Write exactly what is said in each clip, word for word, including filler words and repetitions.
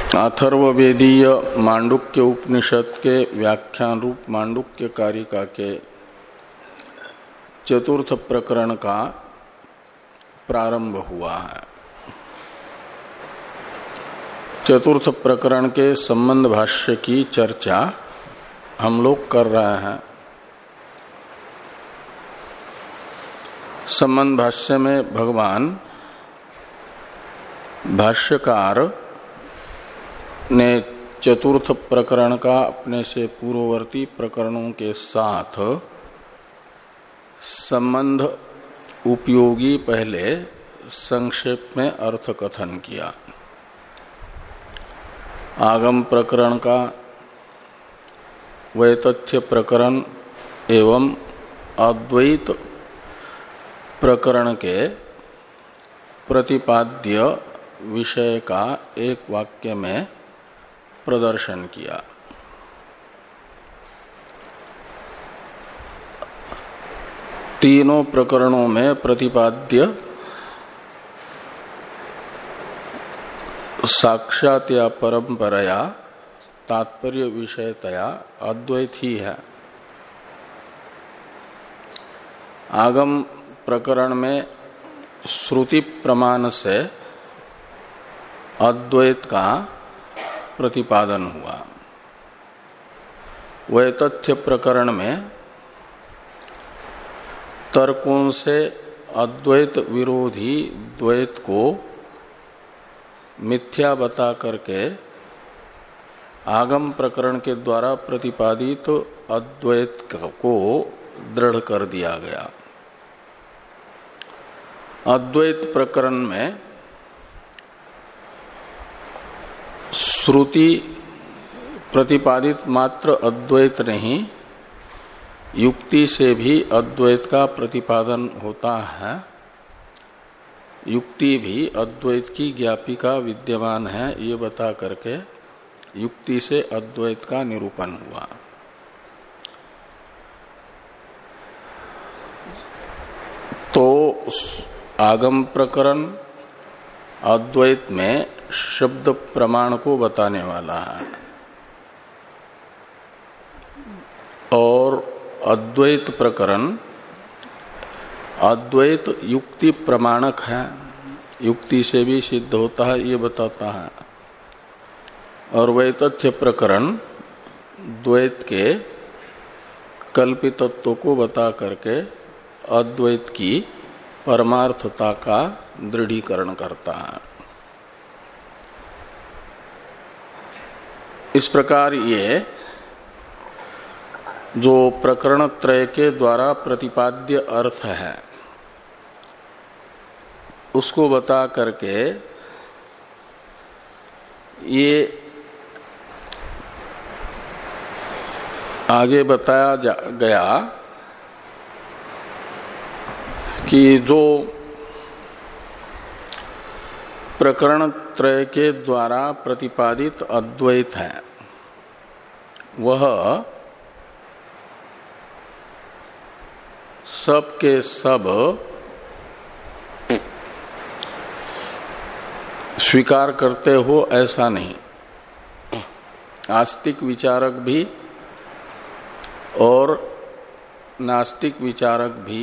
अथर्ववेदीय मांडुक्य उपनिषद के व्याख्यान रूप मांडुक्य कारिका के चतुर्थ प्रकरण का प्रारंभ हुआ है। चतुर्थ प्रकरण के संबंध भाष्य की चर्चा हम लोग कर रहे हैं। संबंध भाष्य में भगवान भाष्यकार ने चतुर्थ प्रकरण का अपने से पूर्ववर्ती प्रकरणों के साथ संबंध उपयोगी पहले संक्षेप में अर्थ कथन किया। आगम प्रकरण का वैतथ्य प्रकरण एवं अद्वैत प्रकरण के प्रतिपाद्य विषय का एक वाक्य में प्रदर्शन किया। तीनों प्रकरणों में प्रतिपाद्य साक्षात या परंपराया तात्पर्य विषयतया अद्वैत ही है। आगम प्रकरण में श्रुति प्रमाण से अद्वैत का प्रतिपादन हुआ। वैतथ्य प्रकरण में तर्कों से अद्वैत विरोधी द्वैत को मिथ्या बता करके आगम प्रकरण के द्वारा प्रतिपादित अद्वैत को दृढ़ कर दिया गया। अद्वैत प्रकरण में श्रुति प्रतिपादित मात्र अद्वैत नहीं, युक्ति से भी अद्वैत का प्रतिपादन होता है। युक्ति भी अद्वैत की ज्ञापिका विद्यमान है, ये बता करके युक्ति से अद्वैत का निरूपण हुआ। तो आगम प्रकरण अद्वैत में शब्द प्रमाण को बताने वाला है और अद्वैत प्रकरण अद्वैत युक्ति प्रमाणक है, युक्ति से भी सिद्ध होता है ये बताता है। और वैतथ्य प्रकरण द्वैत के कल्पितत्व को बता करके अद्वैत की परमार्थता का दृढ़ीकरण करता है। इस प्रकार ये जो प्रकरण त्रय के द्वारा प्रतिपाद्य अर्थ है उसको बता करके ये आगे बताया गया कि जो प्रकरण त्रय के द्वारा प्रतिपादित अद्वैत है वह सब के सब स्वीकार करते हो ऐसा नहीं। आस्तिक विचारक भी और नास्तिक विचारक भी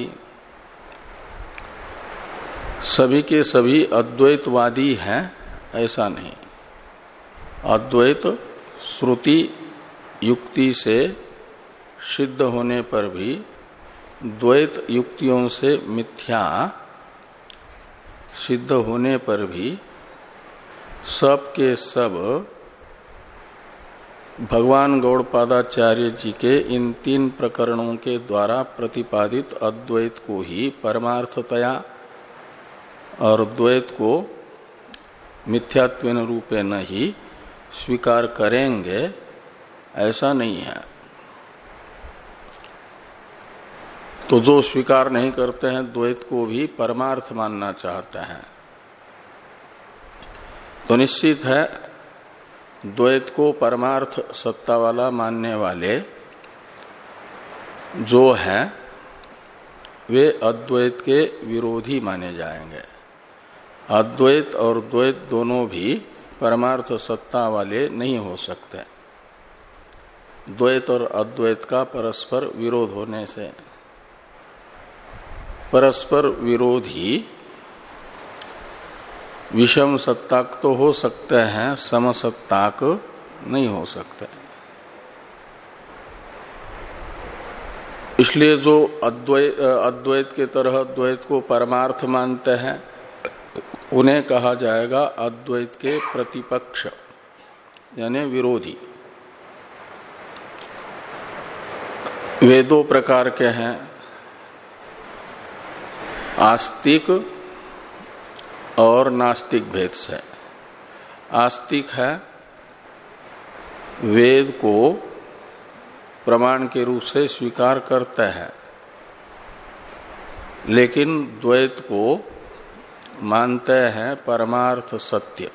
सभी के सभी अद्वैतवादी हैं ऐसा नहीं। अद्वैत श्रुति युक्ति से सिद्ध होने पर भी द्वैत युक्तियों से मिथ्या सिद्ध होने पर भी सब के सब भगवान गौड़पादाचार्य जी के इन तीन प्रकरणों के द्वारा प्रतिपादित अद्वैत को ही परमार्थतया और द्वैत को मिथ्यात्वेन रूपेण ही स्वीकार करेंगे ऐसा नहीं है। तो जो स्वीकार नहीं करते हैं द्वैत को भी परमार्थ मानना चाहते हैं तो निश्चित है द्वैत को परमार्थ सत्ता वाला मानने वाले जो हैं वे अद्वैत के विरोधी माने जाएंगे। अद्वैत और द्वैत दोनों भी परमार्थ सत्ता वाले नहीं हो सकते, द्वैत और अद्वैत का परस्पर विरोध होने से। परस्पर विरोधी विषम सत्ताक तो हो सकते हैं, समसत्ताक नहीं हो सकते। इसलिए जो अद्वैत अद्वैत के तरह द्वैत को परमार्थ मानते हैं उन्हें कहा जाएगा अद्वैत के प्रतिपक्ष यानी विरोधी। वे दो प्रकार के हैं, आस्तिक और नास्तिक भेद से। आस्तिक है वेद को प्रमाण के रूप से स्वीकार करते हैं, लेकिन द्वैत को मानते हैं परमार्थ सत्य।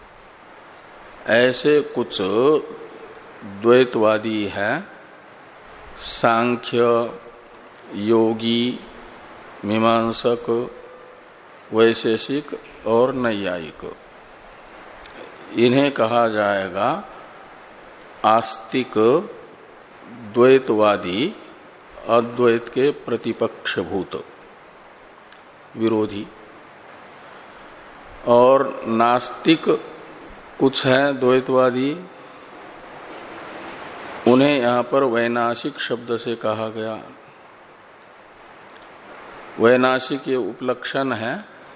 ऐसे कुछ द्वैतवादी हैं, सांख्य, योगी, मीमांसक, वैशेषिक और नैयायिक। इन्हें कहा जाएगा आस्तिक द्वैतवादी, अद्वैत के प्रतिपक्षभूत विरोधी। और नास्तिक कुछ हैं द्वैतवादी, उन्हें यहां पर वैनाशिक शब्द से कहा गया। वैनाशिक ये उपलक्षण है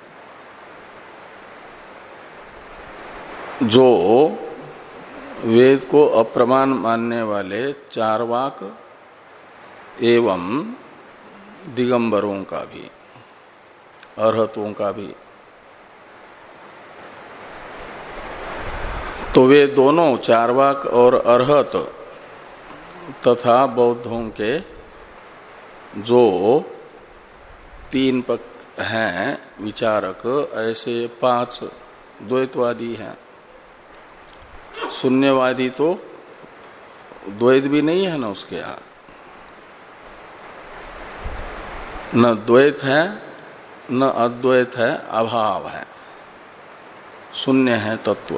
जो वेद को अप्रमाण मानने वाले चार्वाक एवं दिगंबरों का भी, अरहतों का भी। तो वे दोनों चार्वाक और अरहत तथा बौद्धों के जो तीन पक्ष हैं विचारक, ऐसे पांच द्वैतवादी हैं। शून्यवादी तो द्वैत भी नहीं है ना उसके यहां, न द्वैत है न अद्वैत है, अभाव है, शून्य है तत्व।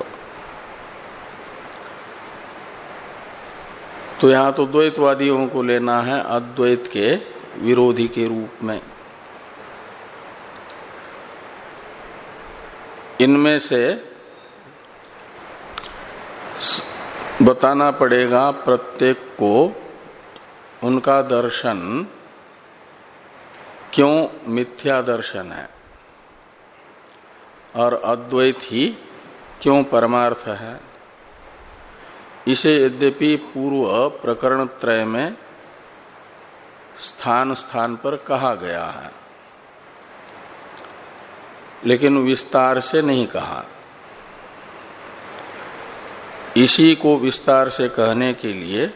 तो यहां तो द्वैतवादियों को लेना है अद्वैत के विरोधी के रूप में। इनमें से बताना पड़ेगा प्रत्येक को उनका दर्शन क्यों मिथ्या दर्शन है और अद्वैत ही क्यों परमार्थ है। इसे यद्यपि पूर्व प्रकरण त्रय में स्थान स्थान पर कहा गया है, लेकिन विस्तार से नहीं कहा। इसी को विस्तार से कहने के लिए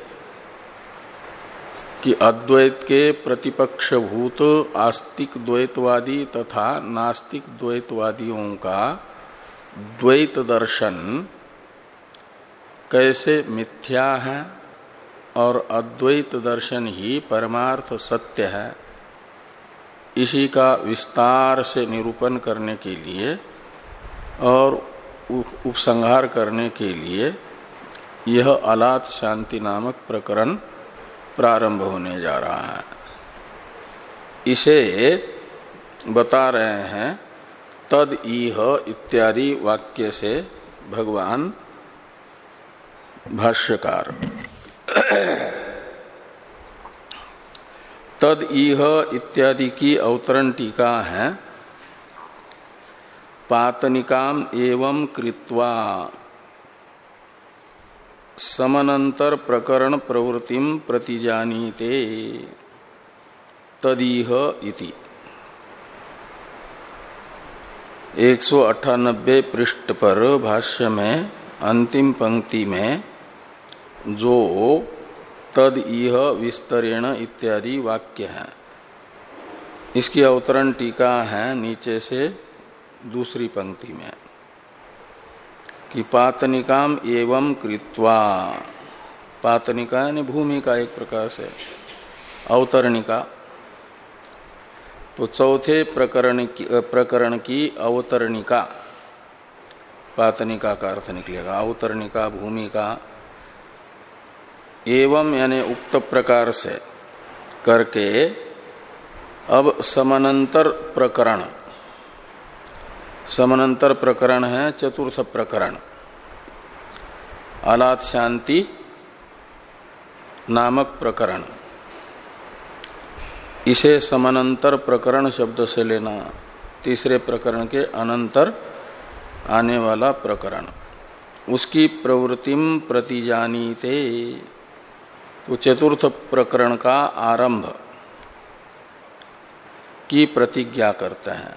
कि अद्वैत के प्रतिपक्षभूत आस्तिक द्वैतवादी तथा नास्तिक द्वैतवादियों का द्वैत दर्शन कैसे मिथ्या है और अद्वैत दर्शन ही परमार्थ सत्य है, इसी का विस्तार से निरूपण करने के लिए और उपसंहार करने के लिए यह अलात शांति नामक प्रकरण प्रारंभ होने जा रहा है। इसे बता रहे हैं तद इह इत्यादि वाक्य से भगवान भाष्यकार। तद इह इत्यादि की अवतरण टीका है पातनिकाम एवं कृत्वा समनंतर प्रकरण प्रवृत्तिम प्रतिजानीते तदीह इति। एक सौ अट्ठानब्बे पृष्ठ पर भाष्य में अंतिम पंक्ति में जो तद इह विस्तरेण इत्यादि वाक्य है, इसकी अवतरण टीका है नीचे से दूसरी पंक्ति में कि पातनिकाम एवं कृत्वा। पातनिका यानी भूमि का एक प्रकार से अवतरणिका। तो चौथे प्रकरण की प्रकरण की अवतरणिका पातनिका का अर्थ निकलेगा, अवतरणिका, भूमिका। एवं यानी उक्त प्रकार से करके अब समानांतर प्रकरण, समानांतर प्रकरण है चतुर्थ प्रकरण, अलात शांति नामक प्रकरण। इसे समानांतर प्रकरण शब्द से लेना, तीसरे प्रकरण के अनंतर आने वाला प्रकरण। उसकी प्रवृत्तिम प्रतिजानीते, तो चतुर्थ प्रकरण का आरंभ की प्रतिज्ञा करते हैं।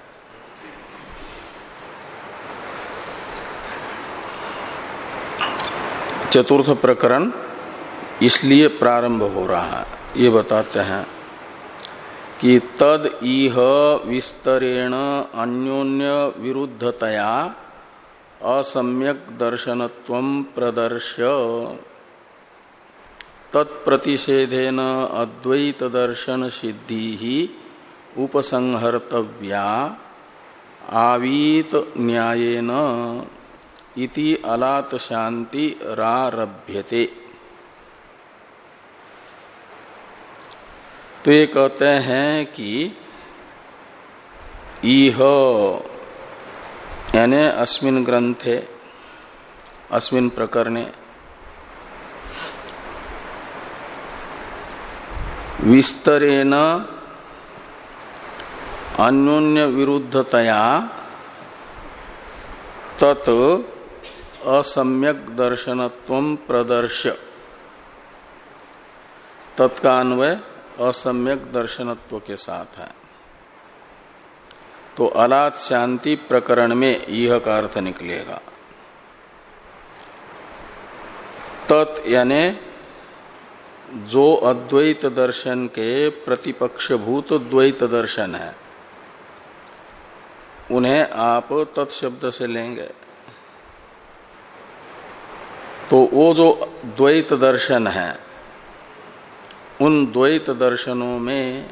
चतुर्थ प्रकरण इसलिए प्रारंभ हो रहा है, ये बताते हैं कि तद इह विस्तरेण अन्योन्य विरुद्धतया असम्यक दर्शनत्वं प्रदर्श्य तत्प्रतिषेधेन अद्वैत दर्शन सिद्धि ही उपसंहर्तव्या आवीत न्यायेन इति अलात शांति रारभ्यते। तो ये कहते हैं कि इह यानी अस्मिन् ग्रंथे, अस्मिन् प्रकरणे विस्तरेण अन्योन्य विरुद्धतया तत् असम्यक दर्शनत्वं प्रदर्श्य, तत्कान्वय असम्यक दर्शनत्व के साथ है। तो अलात शांति प्रकरण में यह का अर्थ निकलेगा। तत् यानी जो अद्वैत दर्शन के प्रतिपक्षभूत द्वैत दर्शन है, उन्हें आप तत्शब्द से लेंगे। तो वो जो द्वैत दर्शन है, उन द्वैत दर्शनों में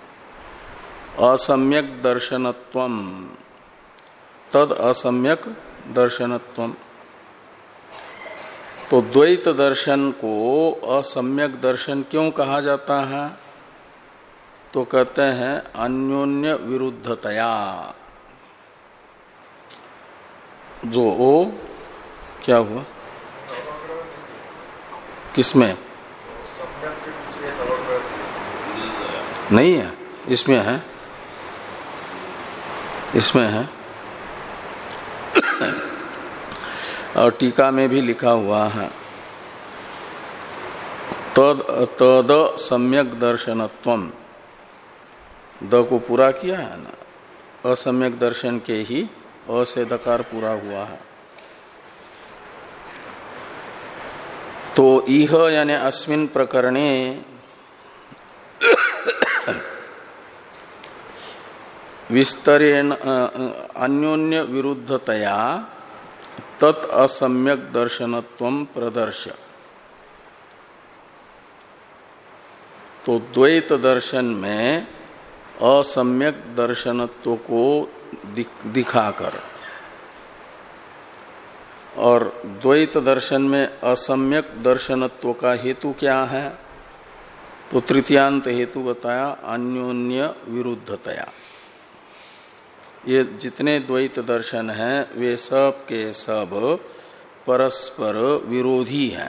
असम्यक दर्शनत्वम, तद असम्यक दर्शनत्वम। तो द्वैत दर्शन को असम्यक दर्शन क्यों कहा जाता है? तो कहते हैं अन्योन्य विरुद्धतया, जो ओ क्या हुआ किसमें नहीं है, इसमें है, इसमें है और टीका में भी लिखा हुआ है तद तद सम्यक दर्शनत्वम। द को पूरा किया है ना, असम्यक दर्शन के ही अ से दकार पूरा हुआ है। तो इह यानी अस्मिन् प्रकरणे विस्तरेण अन्योन्य विरुद्धतया तत् असम्यक दर्शनत्वं प्रदर्श्य। तो द्वैत दर्शन में असम्यक दर्शनत्व को दिखाकर, और द्वैत दर्शन में असम्यक दर्शनत्व का हेतु क्या है? तो तृतीयांत हेतु बताया अन्योन्य विरुद्धतया। ये जितने द्वैत दर्शन हैं वे सब के सब परस्पर विरोधी हैं,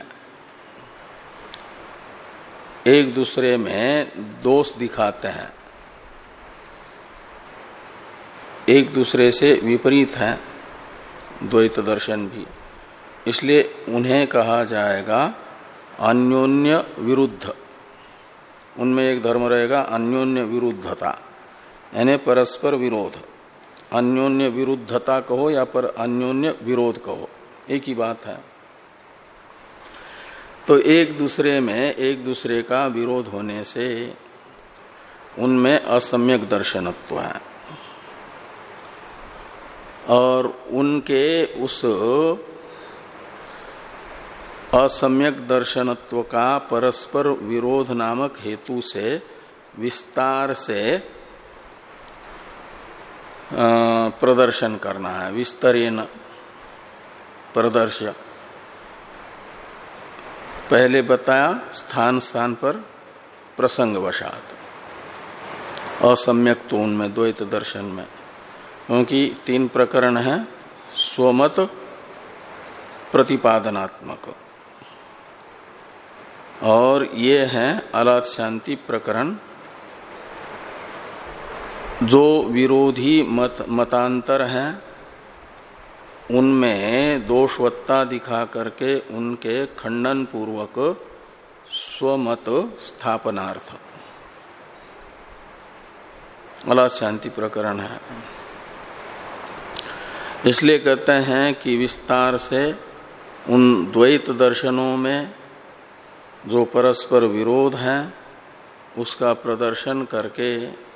एक दूसरे में दोष दिखाते हैं, एक दूसरे से विपरीत हैं द्वैत दर्शन भी। इसलिए उन्हें कहा जाएगा अन्योन्य विरुद्ध। उनमें एक धर्म रहेगा अन्योन्य विरुद्धता, यानी परस्पर विरोध। अन्योन्य विरुद्धता कहो या पर अन्योन्य विरोध कहो, एक ही बात है। तो एक दूसरे में एक दूसरे का विरोध होने से उनमें असम्यक दर्शनत्व है, और उनके उस असम्यक दर्शनत्व का परस्पर विरोध नामक हेतु से विस्तार से प्रदर्शन करना है। विस्तरेण प्रदर्श्य। पहले बताया स्थान स्थान पर प्रसंगवशात, असम्यक तो उनमें द्वैत दर्शन में, क्योंकि तीन प्रकरण है स्वमत प्रतिपादनात्मक, और ये है अलाद शांति प्रकरण जो विरोधी मत मतांतर हैं उनमें दोषवत्ता दिखा करके उनके खंडन पूर्वक स्वमत स्थापनार्थ अलाद शांति प्रकरण है। इसलिए कहते हैं कि विस्तार से उन द्वैत दर्शनों में जो परस्पर विरोध है उसका प्रदर्शन करके,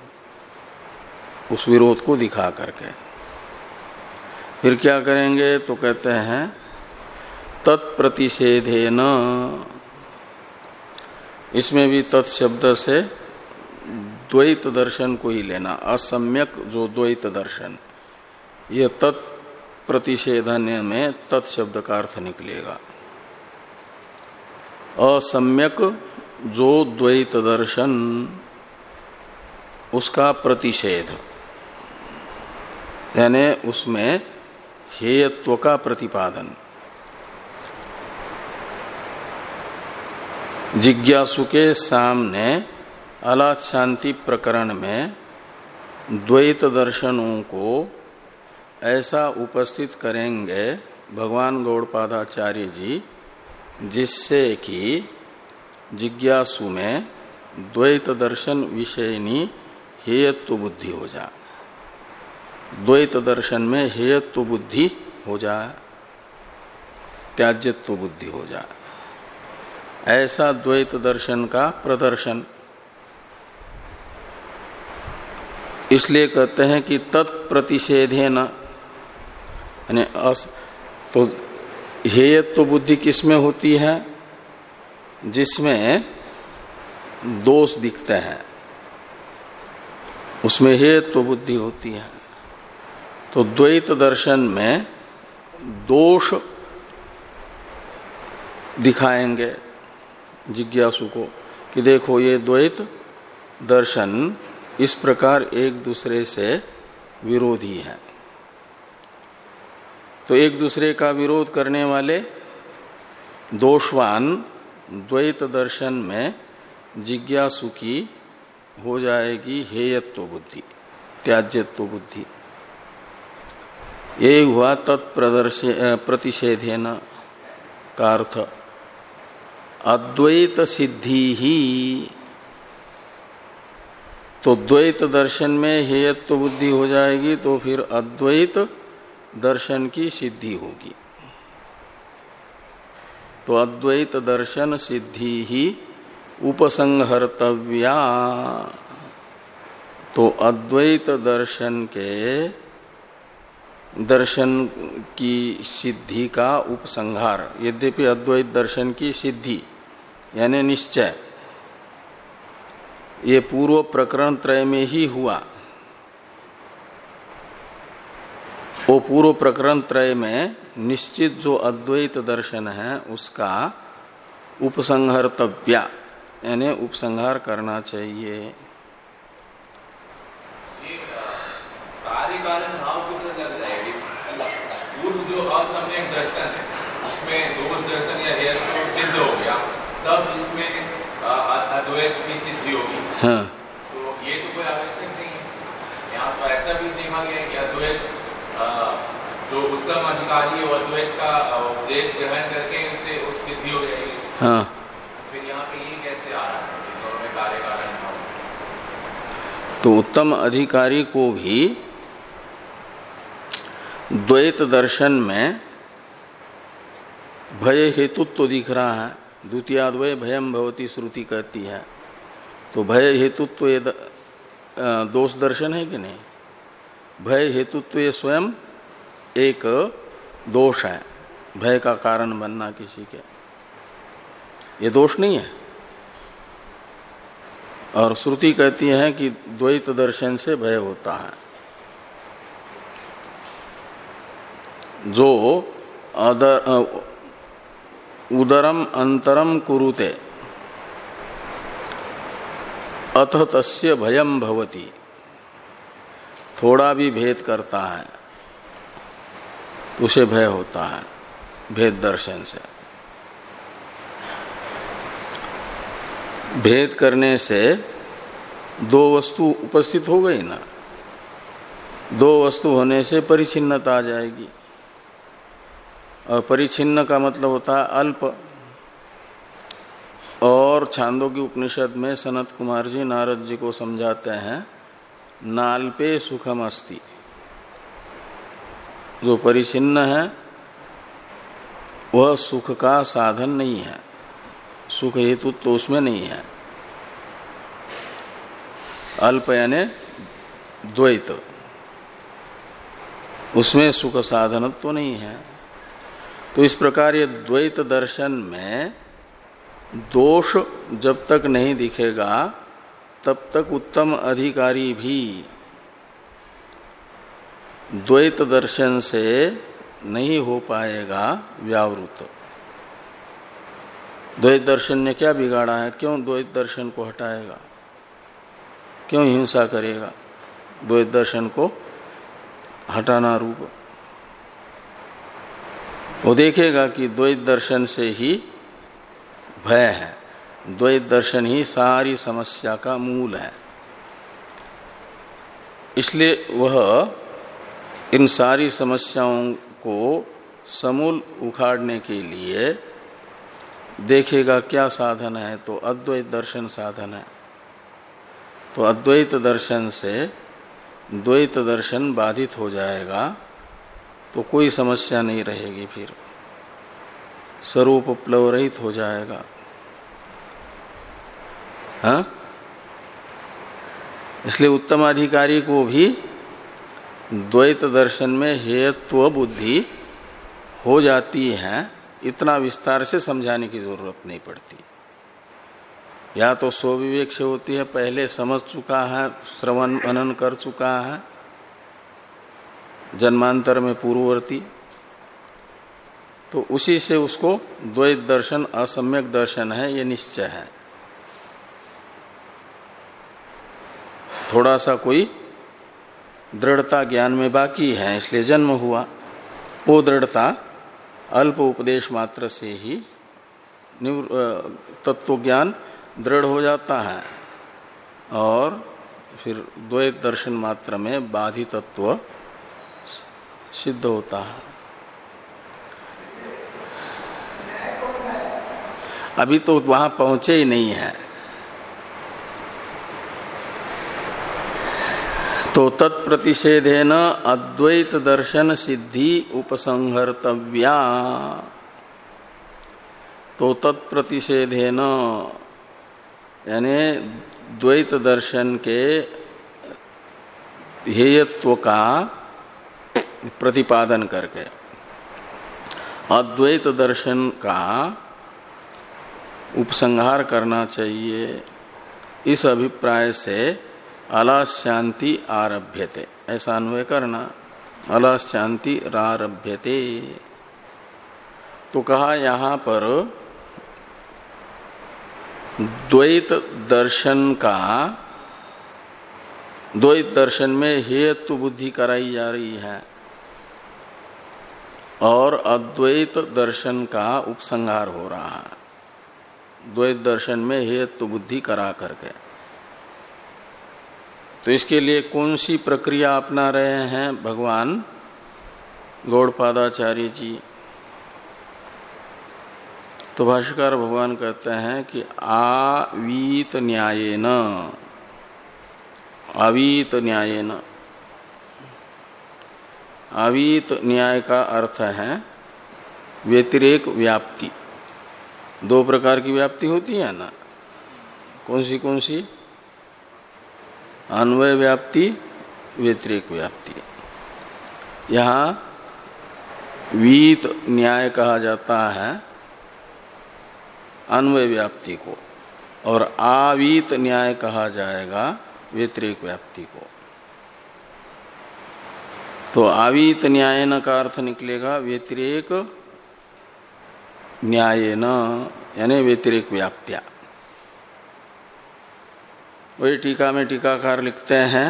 उस विरोध को दिखा करके फिर क्या करेंगे, तो कहते हैं तत्प्रतिषेधेन, इसमें भी तत्शब्द से द्वैत दर्शन को ही लेना, असम्यक जो द्वैत दर्शन, ये तत्प्रतिषेधन में तत्शब्द का अर्थ निकलेगा। असम्यक जो द्वैत दर्शन उसका प्रतिषेध, यानी उसमें हेयत्व का प्रतिपादन। जिज्ञासु के सामने अलाद शांति प्रकरण में द्वैत दर्शनों को ऐसा उपस्थित करेंगे भगवान गौड़पादाचार्य जी, जिससे कि जिज्ञासु में द्वैत दर्शन विषयनी हेयत्व बुद्धि हो जाए, द्वैत दर्शन में हेयत्व बुद्धि हो जाए, त्याज्यत्व बुद्धि हो जाए, ऐसा द्वैत दर्शन का प्रदर्शन। इसलिए कहते हैं कि तत्प्रतिषेधेन, यानी तो हेयत्व बुद्धि किसमें होती है, जिसमें दोष दिखते हैं उसमें हेयत्व बुद्धि होती है। तो द्वैत दर्शन में दोष दिखाएंगे जिज्ञासु को कि देखो ये द्वैत दर्शन इस प्रकार एक दूसरे से विरोधी है। तो एक दूसरे का विरोध करने वाले दोषवान द्वैत दर्शन में जिज्ञासु की हो जाएगी हेयत्व बुद्धि, त्याज्यत्व बुद्धि। ये हुआ तत्प्रतिषेधेन का अर्थ। अद्वैत सिद्धि ही, तो द्वैत दर्शन में हेयत्व बुद्धि हो जाएगी तो फिर अद्वैत दर्शन की सिद्धि होगी। तो अद्वैत दर्शन सिद्धि ही उपसंहर्तव्या, तो अद्वैत दर्शन के दर्शन की सिद्धि का उपसंहार, यद्यपि अद्वैत दर्शन की सिद्धि यानी निश्चय ये पूर्व प्रकरण त्रय में ही हुआ। वो पूर्व प्रकरण त्रय में निश्चित जो अद्वैत दर्शन है उसका उपसंहर्तव्या यानी उपसंहार करना चाहिए। पूर्व जो असम्यक दर्शन है उसमें दोष दर्शन या हेयत्व सिद्ध हो गया, तब इसमें अद्वैत की सिद्धि होगी। हाँ। तो ये तो कोई आवश्यक नहीं है। यहाँ तो ऐसा भी देखा गया है कि अद्वैत जो उत्तम अधिकारी है वो अद्वैत का उपदेश ग्रहण करके उसे उस सिद्धि हो जाएगी। हाँ। फिर यहाँ पे ये कैसे आ रहा है दोनों में कार्य कारण? तो उत्तम अधिकारी को भी द्वैत दर्शन में भय हेतुत्व तो दिख रहा है। द्वितीयाद्वय भयम भवती श्रुति कहती है, तो भय हेतुत्व तो ये दोष दर्शन है कि नहीं? भय हेतुत्व तो ये स्वयं एक दोष है, भय का कारण बनना किसी के, ये दोष नहीं है। और श्रुति कहती है कि द्वैत दर्शन से भय होता है। जो उदरम अंतरम कुरुते अथ तस्य भयम भवति, थोड़ा भी भेद करता है उसे भय होता है भेद दर्शन से। भेद करने से दो वस्तु उपस्थित हो गई ना, दो वस्तु होने से परिच्छिन्नता आ जाएगी, और परिच्छिन्न का मतलब होता है अल्प। और छांदोग्य उपनिषद में सनत कुमार जी नारद जी को समझाते हैं, नाल्पे सुखम अस्ति, जो परिच्छिन्न है वह सुख का साधन नहीं है, सुख हेतु तो उसमें नहीं है। अल्प यानी द्वैत, उसमें सुख साधन तो नहीं है। तो इस प्रकार ये द्वैत दर्शन में दोष जब तक नहीं दिखेगा तब तक उत्तम अधिकारी भी द्वैत दर्शन से नहीं हो पाएगा व्यावृत। द्वैत दर्शन ने क्या बिगाड़ा है, क्यों द्वैत दर्शन को हटाएगा, क्यों हिंसा करेगा द्वैत दर्शन को हटाना रूप। वो देखेगा कि द्वैत दर्शन से ही भय है, द्वैत दर्शन ही सारी समस्या का मूल है। इसलिए वह इन सारी समस्याओं को समूल उखाड़ने के लिए देखेगा क्या साधन है, तो अद्वैत दर्शन साधन है। तो अद्वैत दर्शन से द्वैत दर्शन बाधित हो जाएगा तो कोई समस्या नहीं रहेगी, फिर स्वरूप प्लव रहित हो जाएगा। हाँ? इसलिए उत्तम अधिकारी को भी द्वैत दर्शन में हेयत्व बुद्धि हो जाती है, इतना विस्तार से समझाने की जरूरत नहीं पड़ती। या तो स्वविवेक से होती है, पहले समझ चुका है, श्रवण मनन कर चुका है जन्मांतर में पूर्ववर्ती, तो उसी से उसको द्वैत दर्शन असम्यक दर्शन है ये निश्चय है। थोड़ा सा कोई दृढ़ता ज्ञान में बाकी है, इसलिए जन्म हुआ। वो दृढ़ता अल्प उपदेश मात्र से ही तत्व ज्ञान दृढ़ हो जाता है, और फिर द्वैत दर्शन मात्र में बाधित तत्व सिद्ध होता है। अभी तो वहां पहुंचे ही नहीं है। तो तत्प्रतिषेधेन अद्वैत दर्शन सिद्धि उपसंहर्तव्या। तो तत्प्रतिषेधेन यानी द्वैत दर्शन के हेयत्व का प्रतिपादन करके अद्वैत दर्शन का उपसंहार करना चाहिए, इस अभिप्राय से अलास्यांति आरभ्यते, ऐसा अन्वय करना, अलास्यांति रारभ्यते। तो कहा यहां पर द्वैत दर्शन का, द्वैत दर्शन में हेतु बुद्धि कराई जा रही है और अद्वैत दर्शन का उपसंहार हो रहा है, द्वैत दर्शन में हेतु बुद्धि करा करके। तो इसके लिए कौन सी प्रक्रिया अपना रहे हैं भगवान गौड़पादाचार्य जी? तो भाष्यकार भगवान कहते हैं कि आवीत न्यायेन, आवीत न्यायेन, आवीत न्याय का अर्थ है व्यतिरेक व्याप्ति। दो प्रकार की व्याप्ति होती है ना, कौन सी कौन सी? अन्वय व्याप्ति, व्यतिरेक व्याप्ति। यहां वीत न्याय कहा जाता है अन्वय व्याप्ति को, और आवीत न्याय कहा जाएगा व्यतिरेक व्याप्ति को। तो आवीत न्यायन का अर्थ निकलेगा व्यतिरेक न्यायेन यानी व्यतिरेक व्याप्त्या। वही टीका में टीकाकार लिखते हैं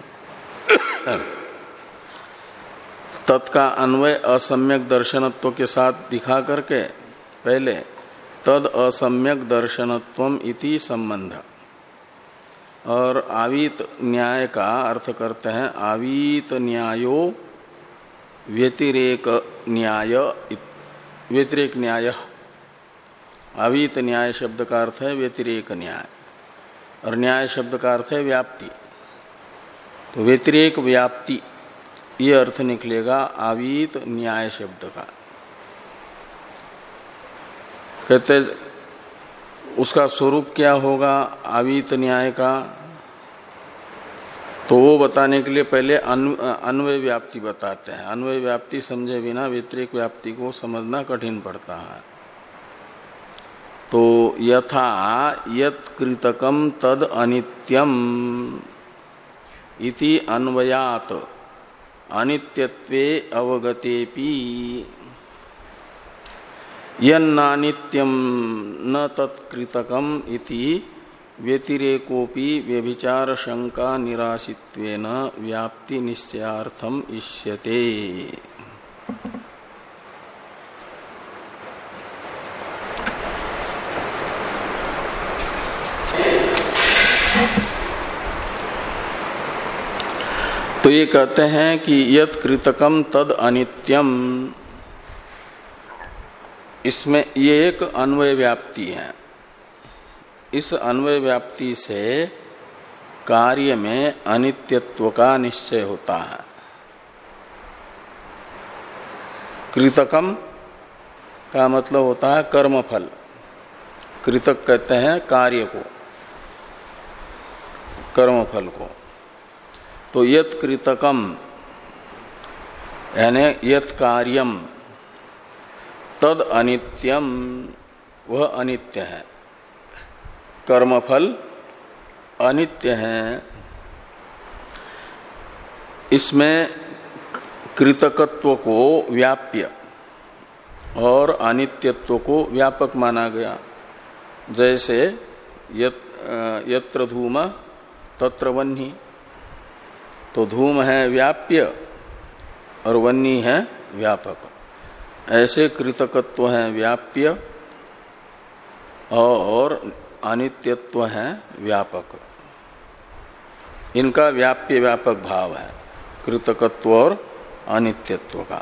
तत्का अन्वय असम्यक दर्शनत्व के साथ दिखा करके पहले तद असम्यक दर्शनत्वम इति संबंध, और आवीत न्याय का अर्थ करते हैं आवीत न्यायो व्यतिरेक न्याय, व्यतिरेक न्याय। आवीत न्याय शब्द का अर्थ है व्यतिरेक न्याय, और न्याय शब्द का अर्थ है व्याप्ति। तो व्यतिरेक व्याप्ति ये अर्थ निकलेगा आवीत न्याय शब्द का। कहते उसका स्वरूप क्या होगा आवीत न्याय का, तो वो बताने के लिए पहले अन्वय व्याप्ति बताते हैं। अन्वय व्याप्ति समझे बिना व्यतिरेक व्याप्ति को समझना कठिन पड़ता है। तो यथा यत कृतकम तद अनित्यम इति अन्वयात अनित्यत्वे अवगतेपि यन्नानित्यम न तत्कृतकम इति व्यतिरेकोपि व्यभिचार शंका निरासित्वेन व्याप्ति निश्चयार्थम इष्यते। तो ये कहते हैं कि यत कृतकम तद अनित्यम, इसमें ये एक अन्वय व्याप्ति है। इस अन्वय व्याप्ति से कार्य में अनित्यत्व का निश्चय होता है। कृतकम का मतलब होता है कर्मफल। कृतक कहते हैं कार्य को, कर्मफल को। तो यत कृतकम यानी यत कार्यम तद अनित्यम, वह अनित्य है, कर्मफल अनित्य है। इसमें कृतकत्व को व्याप्य और अनित्यत्व को व्यापक माना गया। जैसे यत, यत्र धूम तत्र वह्नि, तो धूम है व्याप्य और वह्नि है व्यापक। ऐसे कृतकत्व है व्याप्य और अनित्यत्व है व्यापक। इनका व्याप्य व्यापक भाव है कृतकत्व और अनित्यत्व का।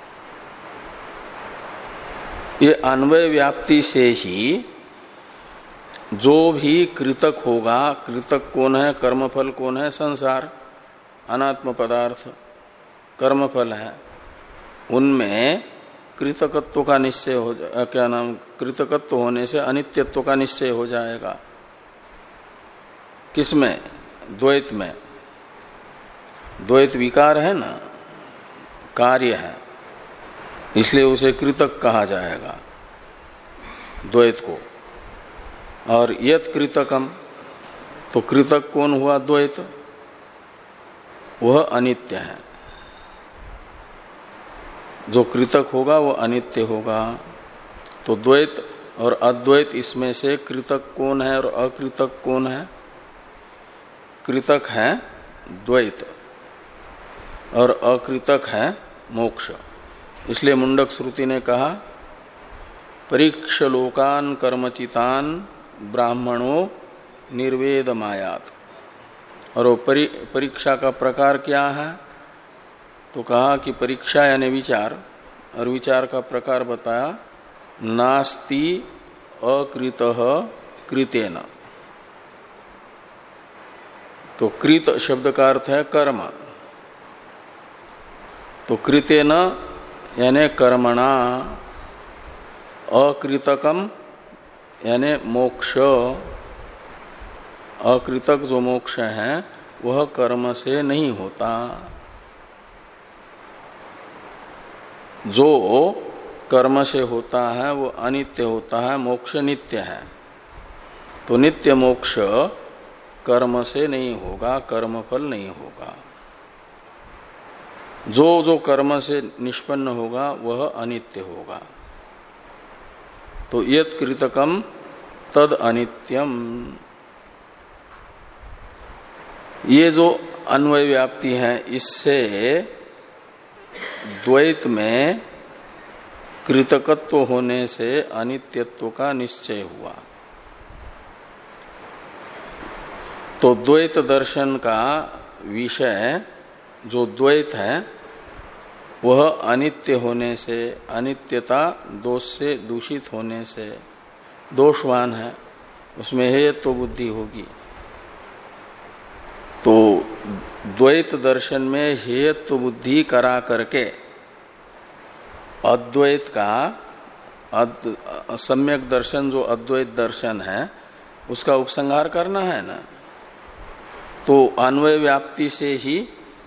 ये अन्वय व्याप्ति से ही जो भी कृतक होगा, कृतक कौन है, कर्मफल कौन है, संसार अनात्म पदार्थ कर्मफल है, उनमें कृतकत्व का निश्चय हो जा, क्या नाम कृतकत्व होने से अनित्यत्व का निश्चय हो जाएगा। किसमें? द्वैत में। द्वैत विकार है ना, कार्य है, इसलिए उसे कृतक कहा जाएगा द्वैत को। और यत कृतकम, तो कृतक कौन हुआ? द्वैत, वह अनित्य है। जो कृतक होगा वो अनित्य होगा। तो द्वैत और अद्वैत, इसमें से कृतक कौन है और अकृतक कौन है? कृतक है द्वैत और अकृतक है मोक्ष। इसलिए मुंडक श्रुति ने कहा परीक्ष लोकान कर्मचितान ब्राह्मणों निर्वेद मायात। और वो परी, परीक्षा का प्रकार क्या है? तो कहा कि परीक्षा यानी विचार, और विचार का प्रकार बताया नास्ति अकृतः कृतेन। तो कृत शब्द का अर्थ है कर्म। तो कृतेन यानी कर्मणा, अकृतकम यानी मोक्ष। अकृतक जो मोक्ष है वह कर्म से नहीं होता। जो कर्म से होता है वो अनित्य होता है, मोक्ष नित्य है। तो नित्य मोक्ष कर्म से नहीं होगा, कर्मफल नहीं होगा। जो जो कर्म से निष्पन्न होगा वह अनित्य होगा। तो यत् कृतकम तद अनित्यम, ये जो अन्वय व्याप्ति है इससे द्वैत में कृतकत्व होने से अनित्यत्व का निश्चय हुआ। तो द्वैत दर्शन का विषय जो द्वैत है वह अनित्य होने से, अनित्यता दोष से दूषित होने से दोषवान है, उसमें हेयत्व बुद्धि होगी। तो द्वैत दर्शन में हेयत्व बुद्धि करा करके अद्वैत का अद, सम्यक दर्शन जो अद्वैत दर्शन है उसका उपसंहार करना है ना। तो अन्वय व्याप्ति से ही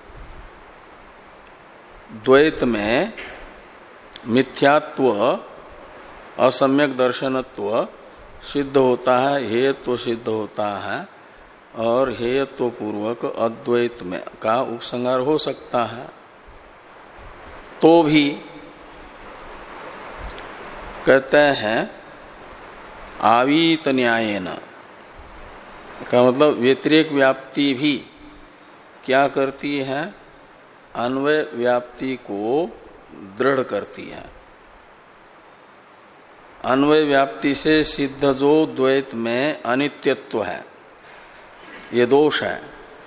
द्वैत में मिथ्यात्व असम्यक दर्शनत्व सिद्ध होता है, हेयत्व सिद्ध होता है और हेयत्व पूर्वक अद्वैत में का उपसंहार हो सकता है। तो भी कहते हैं आवीत न्यायेन का मतलब व्यतिरेक व्याप्ति भी क्या करती है, अन्वय व्याप्ति को दृढ़ करती है। अन्वय व्याप्ति से सिद्ध जो द्वैत में अनित्यत्व है ये दोष है,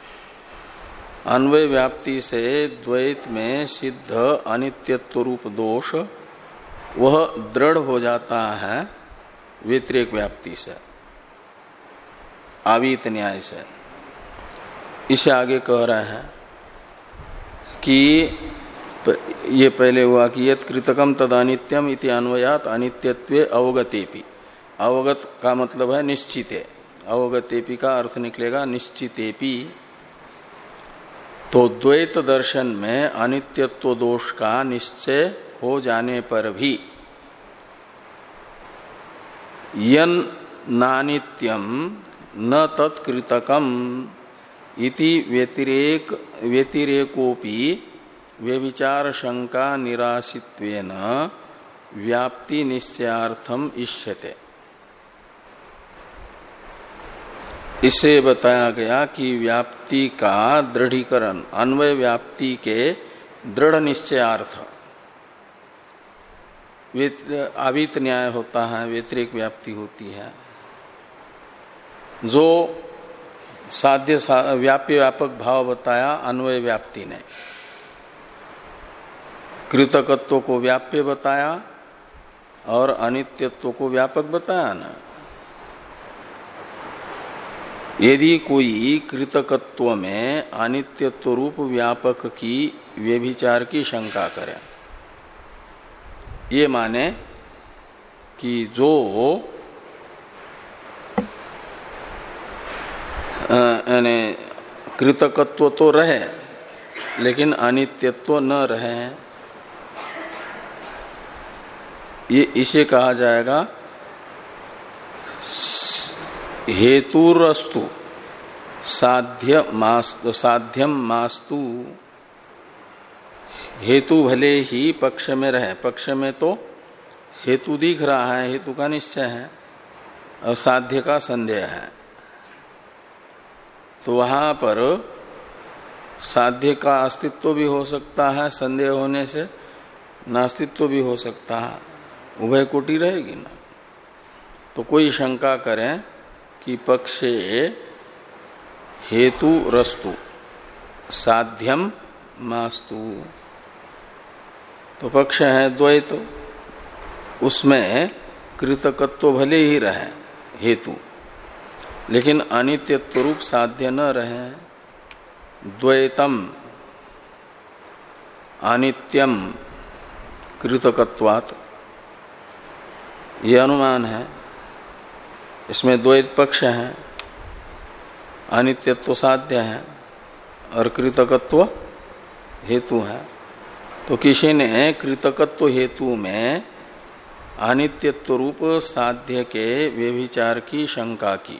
अन्वय व्याप्ति से द्वैत में सिद्ध अनित्यत्व रूप दोष वह दृढ़ हो जाता है व्यतिरेक व्याप्ति से, आवीत न्याय से। इसे आगे कह रहे हैं कि ये पहले हुआ कि यत् कृतकम तद अनित्यम इति अन्वयात अनित्यत्वे अवगतेपि। अवगत का मतलब है निश्चिते, अवगतेपि का अर्थ निकलेगा निश्चितेपि। तो द्वैत दर्शन में अनित्यत्व दोष का निश्चय हो जाने पर भी यन नानित्यम न तत्कृतकम इति व्यतिरेक व्यतिरेकोपि व्यभिचार शंका निरासित्वेन व्याप्ति निश्चयार्थम इष्यते। इसे बताया गया कि व्याप्ति का दृढ़ीकरण अन्वय व्याप्ति के दृढ़ निश्चयार्थ आवीत न्याय होता है, व्यतिरेक व्याप्ति होती है। जो साध्य व्याप्य व्यापक भाव बताया अन्वय व्याप्ति ने, कृतकत्व को व्याप्य बताया और अनित्यत्व को व्यापक बताया ना। यदि कोई कृतकत्व में अनित्यत्व रूप व्यापक की व्यभिचार की शंका करे, ये माने कि जो यानी कृतकत्व तो रहे लेकिन अनित्यत्व न रहे, ये इसे कहा जाएगा हेतुरस्तु साध्य मास्तु साध्यम मास्तु। हेतु भले ही पक्ष में रहे, पक्ष में तो हेतु दिख रहा है, हेतु का निश्चय है और साध्य का संदेह है। तो वहां पर साध्य का अस्तित्व भी हो सकता है, संदेह होने से नास्तित्व भी हो सकता है, उभय कोटि रहेगी ना। तो कोई शंका करें कि पक्षे हेतु रस्तु साध्यम मास्तु, तो पक्ष है द्वैत, उसमें कृतकत्व भले ही रहे हेतु लेकिन अनित्यत्व रूप साध्य न रहे। द्वैतम अनित्यम कृतकत्वात्, ये अनुमान है। इसमें द्वैत पक्ष है, अनित्यत्व साध्य है और कृतकत्व हेतु है। तो किसी ने कृतकत्व हेतु में अनित्यत्व रूप साध्य के व्यभिचार की शंका की।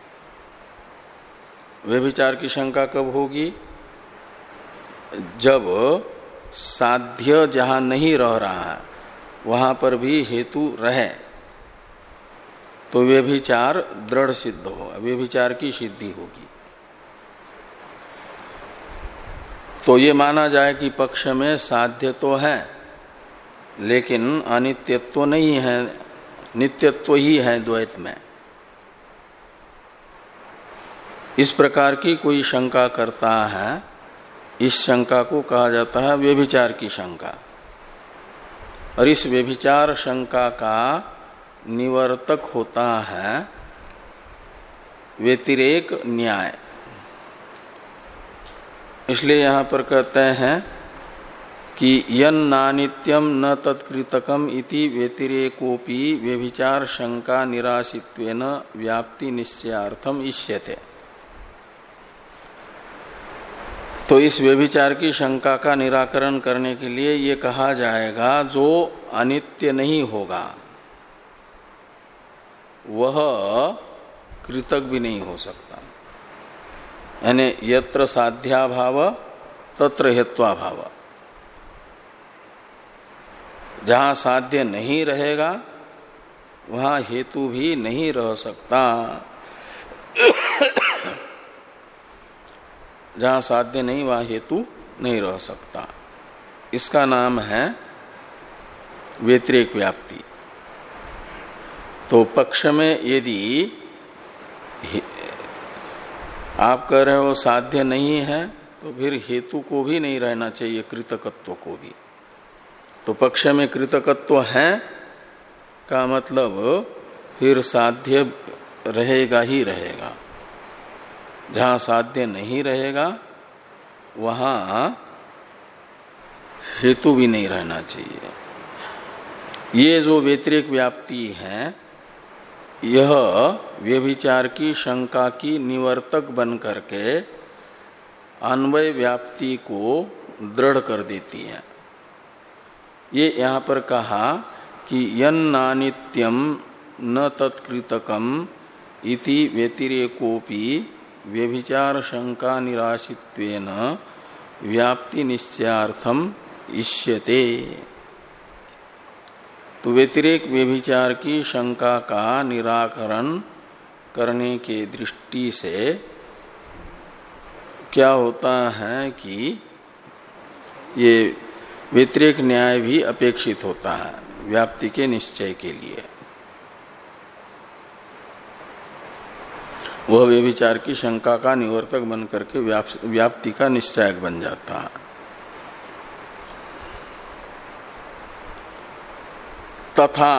व्यभिचार की शंका कब होगी? जब साध्य जहां नहीं रह रहा है वहां पर भी हेतु रहे, तो व्यभिचार दृढ़ सिद्ध होगा, व्यभिचार की सिद्धि होगी। तो ये माना जाए कि पक्ष में साध्य तो है लेकिन अनित्यत्व नहीं है, नित्यत्व ही है द्वैत में। इस प्रकार की कोई शंका करता है, इस शंका को कहा जाता है व्यभिचार की शंका। और इस व्यभिचार शंका का निवर्तक होता है व्यतिरेक न्याय। इसलिए यहां पर कहते हैं कि यन नानित्यम न तत्कृतकम इति व्यतिरेकोपि व्यभिचार शंका निरासित्वेन व्याप्ति निश्चयार्थम इष्यते। तो इस व्यभिचार की शंका का निराकरण करने के लिए ये कहा जाएगा जो अनित्य नहीं होगा वह कृतक भी नहीं हो सकता। यानी यत्र साध्याभाव तत्र हेत्वाभाव, जहां साध्य नहीं रहेगा वहां हेतु भी नहीं रह सकता। जहां साध्य नहीं वहां हेतु नहीं रह सकता। इसका नाम है व्यतिरेक व्याप्ति। तो पक्ष में यदि आप कह रहे हो साध्य नहीं है तो फिर हेतु को भी नहीं रहना चाहिए, कृतकत्व को भी। तो पक्ष में कृतकत्व है का मतलब फिर साध्य रहेगा ही रहेगा। जहां साध्य नहीं रहेगा वहां हेतु भी नहीं रहना चाहिए। ये जो व्यतिरेक व्याप्ति है यह व्यभिचार की शंका की निवर्तक बन करके अन्वय व्याप्ति को दृढ़ कर देती है। ये यहां पर कहा कि यन नानित्यम न तत्कृतकम इति व्यतिरेकोपि व्यभिचार शंका निरासित्वेन व्याप्ति निश्चयार्थम इष्यते। तो व्यतिरेक व्यभिचार की शंका का निराकरण करने के दृष्टि से क्या होता है कि ये व्यतिरेक न्याय भी अपेक्षित होता है व्याप्ति के निश्चय के लिए। वह व्यभिचार की शंका का निवर्तक बन करके व्याप्ति का निश्चयक बन जाता है। तथा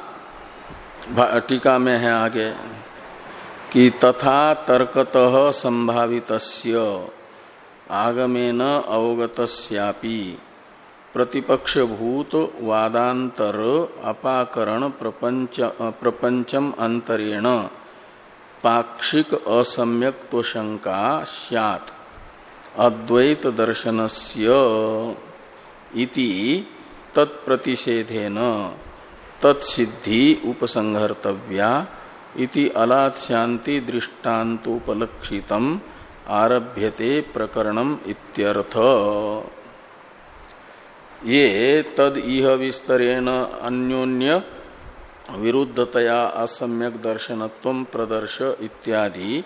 टीका में है आगे कि तथा तर्कतः संभावितस्य आगमेन अवगतस्यापि प्रतिपक्षभूत वादांतर अपाकरण प्रपंच प्रपंचम अंतरेण पाक्षिक असम्यक्त्व शंका स्यात् अद्वैत दर्शनस्य इति तत्प्रतिषेधेन तत्सिद्धि उपसंहर्तव्या इति अलात् शांति दृष्टान्तोपलक्षितम आरभ्यते प्रकरणम इत्यर्थ। ये तद इह विस्तरेण अन्योन्य विरुद्धतया असम्यक दर्शनत्वम प्रदर्श इत्यादि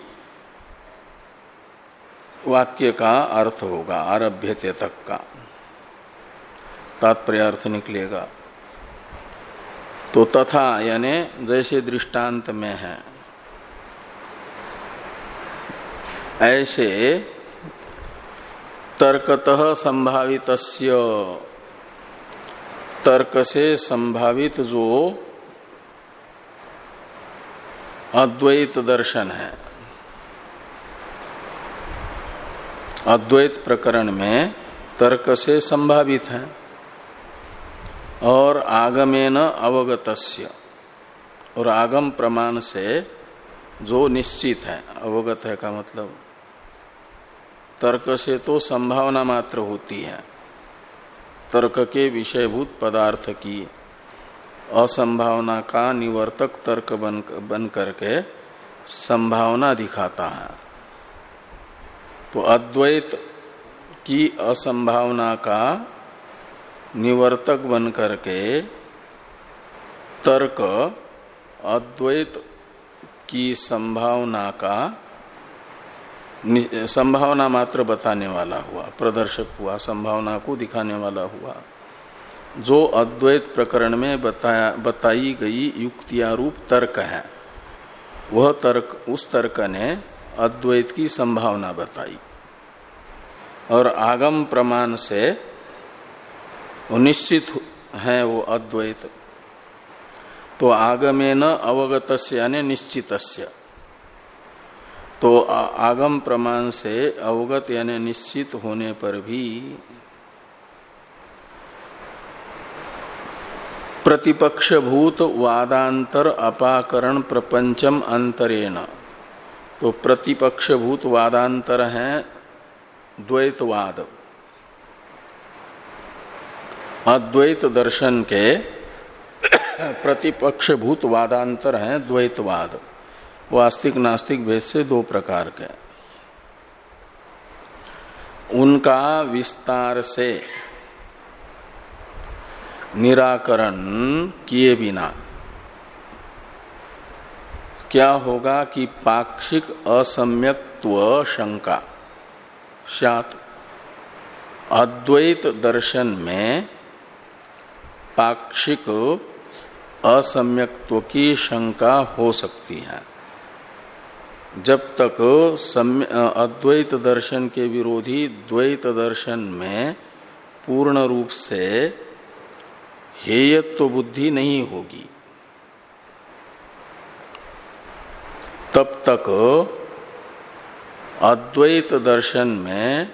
वाक्य का अर्थ होगा। आरभ्यते तक का तात्पर्य अर्थ निकलेगा। तो तथा यानी जैसे दृष्टांत में है ऐसे तर्कतः संभावितस्य तर्क से संभावित जो अद्वैत दर्शन है, अद्वैत प्रकरण में तर्क से संभावित है और आगमेन अवगतस्य और आगम प्रमाण से जो निश्चित है। अवगत है का मतलब तर्क से तो संभावना मात्र होती है, तर्क के विषयभूत पदार्थ की असंभावना का निवर्तक तर्क बन, बन करके संभावना दिखाता है। तो अद्वैत की असंभावना का निवर्तक बन करके तर्क अद्वैत की संभावना का संभावना मात्र बताने वाला हुआ, प्रदर्शक हुआ, संभावना को दिखाने वाला हुआ। जो अद्वैत प्रकरण में बताया बताई गई युक्तियारूप तर्क है, वह तर्क, उस तर्क ने अद्वैत की संभावना बताई और आगम प्रमाण से निश्चित है वो अद्वैत। तो आगमेन अवगतस्य यानी निश्चितस्य, तो आगम प्रमाण से अवगत यानी निश्चित होने पर भी प्रतिपक्षभूत वादांतर अपाकरण प्रपंचम अंतरेण, तो प्रतिपक्षभूत वादांतर है द्वैतवाद। अद्वैत दर्शन के प्रतिपक्षभूत वादांतर है द्वैतवाद। वास्तिक नास्तिक भेद से दो प्रकार के, उनका विस्तार से निराकरण किए बिना क्या होगा कि पाक्षिक असम्यक्त्व शंका स्यात्। अद्वैत दर्शन में पाक्षिक असम्यक्त्व की शंका हो सकती है जब तक अद्वैत दर्शन के विरोधी द्वैत दर्शन में पूर्ण रूप से हेयत्व बुद्धि नहीं होगी, तब तक अद्वैत दर्शन में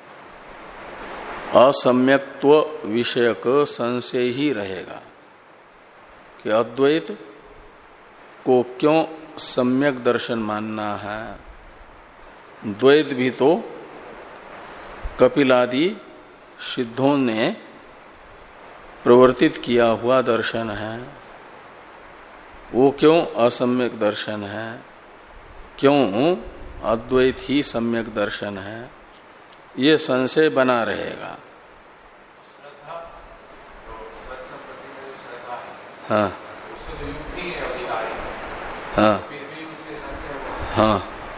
असम्यक्त्व विषयक संशय ही रहेगा कि अद्वैत को क्यों सम्यक दर्शन मानना है। द्वैत भी तो कपिलादि सिद्धों ने प्रवर्तित किया हुआ दर्शन है, वो क्यों असम्यक दर्शन है, क्यों अद्वैत ही सम्यक दर्शन है, ये संशय बना रहेगा। श्रद्धा तो सत्संपत्ति में जो श्रद्धा है, हाँ उससे तो युक्ति है अधिकारी, हाँ फिर भी उससे संशय हाँ,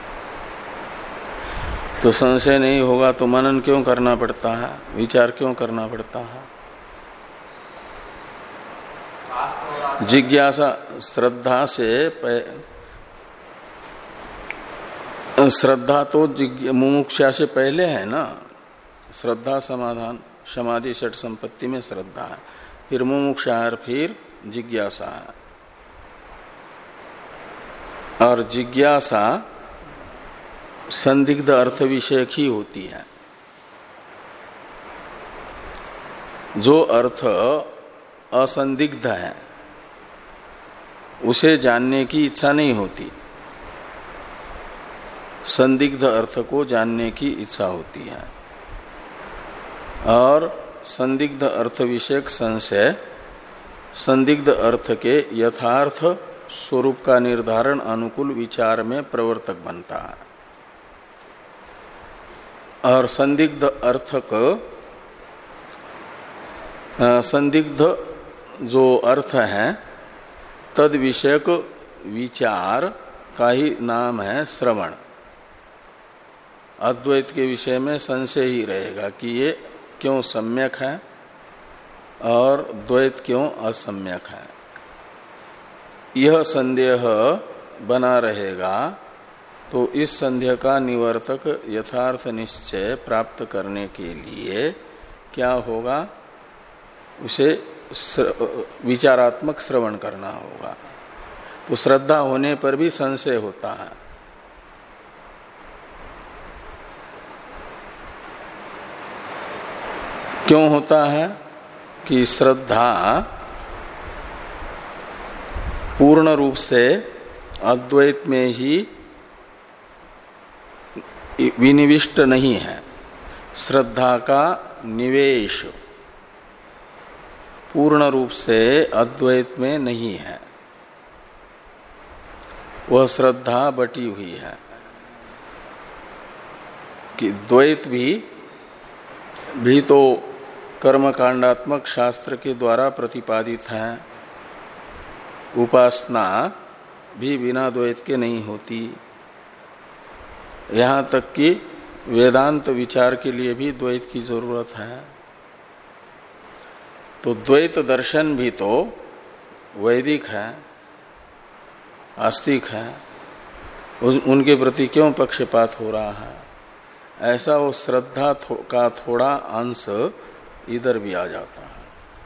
तो संशय नहीं होगा तो मनन क्यों करना पड़ता है, विचार क्यों करना पड़ता है। जिज्ञासा श्रद्धा से श्रद्धा तो मुमुक्षा से पहले है ना। श्रद्धा समाधान समाधि षट संपत्ति में श्रद्धा है, फिर मुमुक्षा और फिर जिज्ञासा है। और जिज्ञासा संदिग्ध अर्थ विषयक ही होती है। जो अर्थ असंदिग्ध है उसे जानने की इच्छा नहीं होती, संदिग्ध अर्थ को जानने की इच्छा होती है। और संदिग्ध अर्थ विषयक संशय संदिग्ध अर्थ के यथार्थ स्वरूप का निर्धारण अनुकूल विचार में प्रवर्तक बनता है। और संदिग्ध अर्थ को संदिग्ध जो अर्थ है तद विषयक विचार का ही नाम है श्रवण। अद्वैत के विषय में संशय ही रहेगा कि ये क्यों सम्यक है और द्वैत क्यों असम्यक है। यह संदेह बना रहेगा तो इस संदेह का निवर्तक यथार्थ निश्चय प्राप्त करने के लिए क्या होगा, उसे विचारात्मक श्रवण करना होगा। तो श्रद्धा होने पर भी संशय होता है। क्यों होता है कि श्रद्धा पूर्ण रूप से अद्वैत में ही विनिविष्ट नहीं है। श्रद्धा का निवेश पूर्ण रूप से अद्वैत में नहीं है, वह श्रद्धा बटी हुई है। कि द्वैत भी भी तो कर्मकांडात्मक शास्त्र के द्वारा प्रतिपादित है। उपासना भी बिना द्वैत के नहीं होती। यहां तक कि वेदांत विचार के लिए भी द्वैत की जरूरत है। तो द्वैत दर्शन भी तो वैदिक है, आस्तिक है, उनके प्रति क्यों पक्षपात हो रहा है? ऐसा वो श्रद्धा थो, का थोड़ा अंश इधर भी आ जाता है,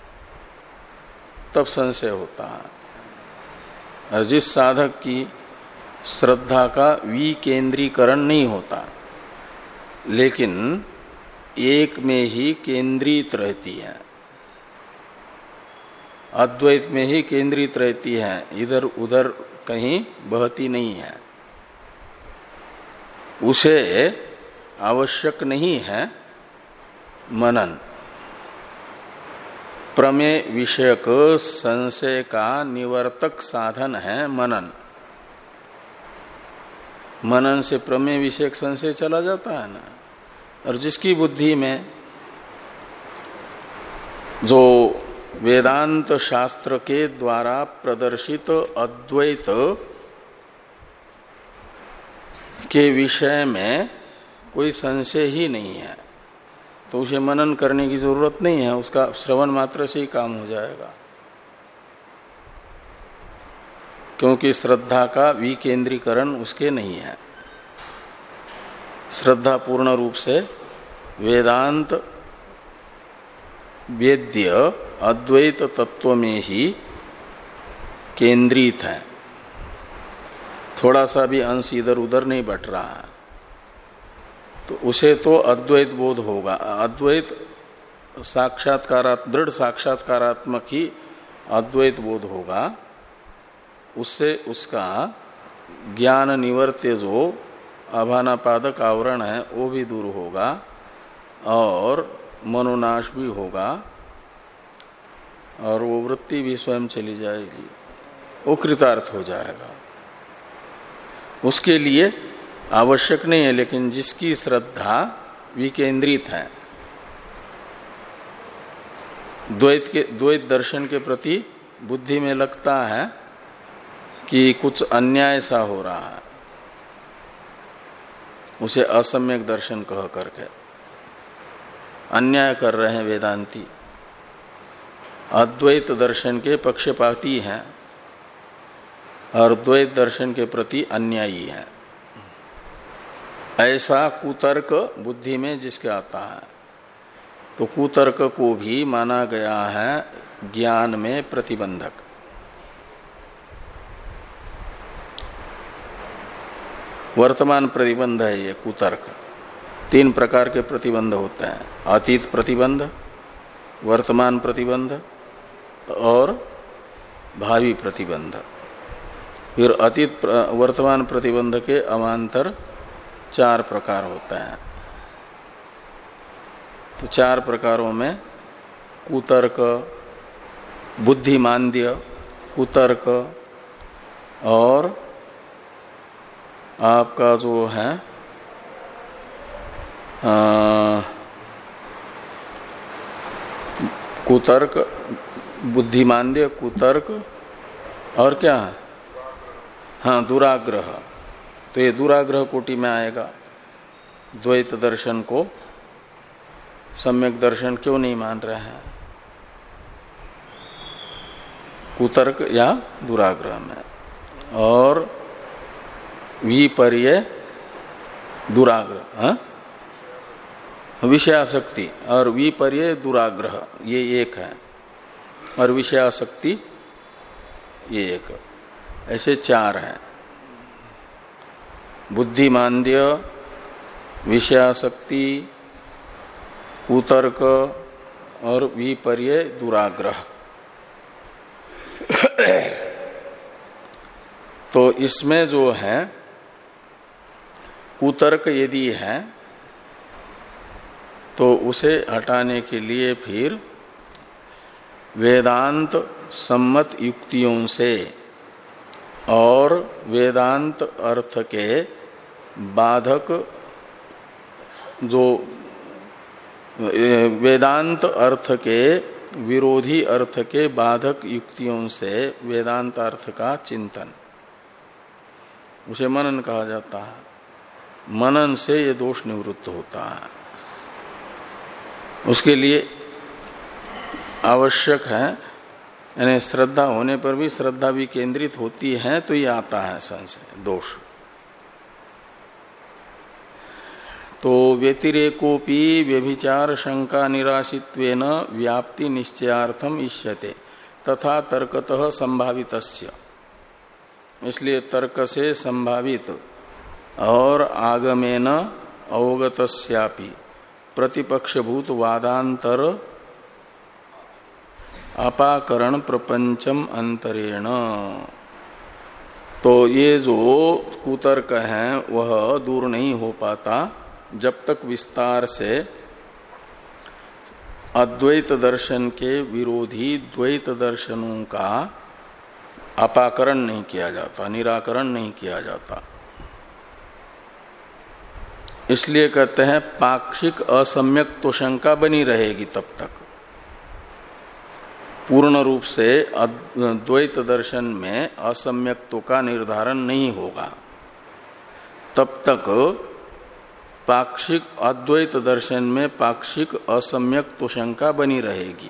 तब संशय होता है। और जिस साधक की श्रद्धा का विकेंद्रीकरण नहीं होता, लेकिन एक में ही केंद्रित रहती है, अद्वैत में ही केंद्रित रहती है, इधर उधर कहीं बहती नहीं है, उसे आवश्यक नहीं है मनन। प्रमेय विषयक संशय का निवर्तक साधन है मनन। मनन से प्रमेय विषयक संशय चला जाता है ना। और जिसकी बुद्धि में जो वेदांत शास्त्र के द्वारा प्रदर्शित अद्वैत के विषय में कोई संशय ही नहीं है, तो उसे मनन करने की जरूरत नहीं है, उसका श्रवण मात्र से ही काम हो जाएगा। क्योंकि श्रद्धा का विकेंद्रीकरण उसके नहीं है। श्रद्धा पूर्ण रूप से वेदांत वेद्य अद्वैत तत्व में ही केंद्रित है, थोड़ा सा भी अंश इधर उधर नहीं बट रहा है, तो उसे तो अद्वैत बोध होगा। अद्वैत साक्षात्कारात्मक, दृढ़ साक्षात्कारात्मक ही अद्वैत बोध होगा। उससे उसका ज्ञान निवर्त्य जो आभानापादक आवरण है वो भी दूर होगा और मनोनाश भी होगा और वो वृत्ति भी स्वयं चली जाएगी, वो कृतार्थ हो जाएगा। उसके लिए आवश्यक नहीं है, लेकिन जिसकी श्रद्धा विकेंद्रित है, द्वैत के द्वैत दर्शन के प्रति बुद्धि में लगता है कि कुछ अन्याय सा हो रहा है, उसे असम्यक दर्शन कह करके अन्याय कर रहे हैं वेदांती, अद्वैत दर्शन के पक्षपाती हैं और द्वैत दर्शन के प्रति अन्यायी है, ऐसा कुतर्क बुद्धि में जिसके आता है, तो कुतर्क को भी माना गया है ज्ञान में प्रतिबंधक। वर्तमान प्रतिबंध है ये कुतर्क। तीन प्रकार के प्रतिबंध होते हैं: अतीत प्रतिबंध, वर्तमान प्रतिबंध और भावी प्रतिबंध। फिर अतीत वर्तमान प्रतिबंध के अवान्तर चार प्रकार होते हैं। तो चार प्रकारों में कुतर्क, बुद्धिमांद्य, कुतर्क और आपका जो है आ, कुतर्क, बुद्धिमांद्य, कुतर्क और क्या है, हाँ, दुराग्रह। तो ये दुराग्रह कोटि में आएगा। द्वैत दर्शन को सम्यक दर्शन क्यों नहीं मान रहे हैं? कुतर्क या दुराग्रह में। और विपर्य दुराग्रह, हाँ? विषयासक्ति और विपर्य दुराग्रह, ये एक है, और विषयासक्ति ये एक, ऐसे चार हैं: बुद्धिमांद्य, विषयासक्ति, कुतर्क और विपर्य दुराग्रह। तो इसमें जो है कुतर्क यदि है तो उसे हटाने के लिए फिर वेदांत सम्मत युक्तियों से और वेदांत अर्थ के बाधक, जो वेदांत अर्थ के विरोधी अर्थ के बाधक युक्तियों से वेदांत अर्थ का चिंतन, उसे मनन कहा जाता है। मनन से ये दोष निवृत्त होता है। उसके लिए आवश्यक है, यानी श्रद्धा होने पर भी श्रद्धा भी केंद्रित होती है तो ये आता है संशय दोष। तो व्यतिरेकोपि व्यभिचार शंका निराशित्वेन व्याप्ति निश्चयार्थम इष्यते तथा तर्कतः संभावितस्य। इसलिए तर्क से संभावित और आगमेन अवगतस्यापि प्रतिपक्षभूत वादांतर अपाकरण प्रपंचम अंतरेण। तो ये जो कुतर्क है वह दूर नहीं हो पाता जब तक विस्तार से अद्वैत दर्शन के विरोधी द्वैत दर्शनों का अपाकरण नहीं किया जाता, निराकरण नहीं किया जाता। इसलिए कहते हैं पाक्षिक असम्यक तो शंका बनी रहेगी तब तक। पूर्ण रूप से द्वैत दर्शन में असम्यक्त्व का निर्धारण नहीं होगा तब तक पाक्षिक अद्वैत दर्शन में पाक्षिक असम्यक्त्व शंका बनी रहेगी।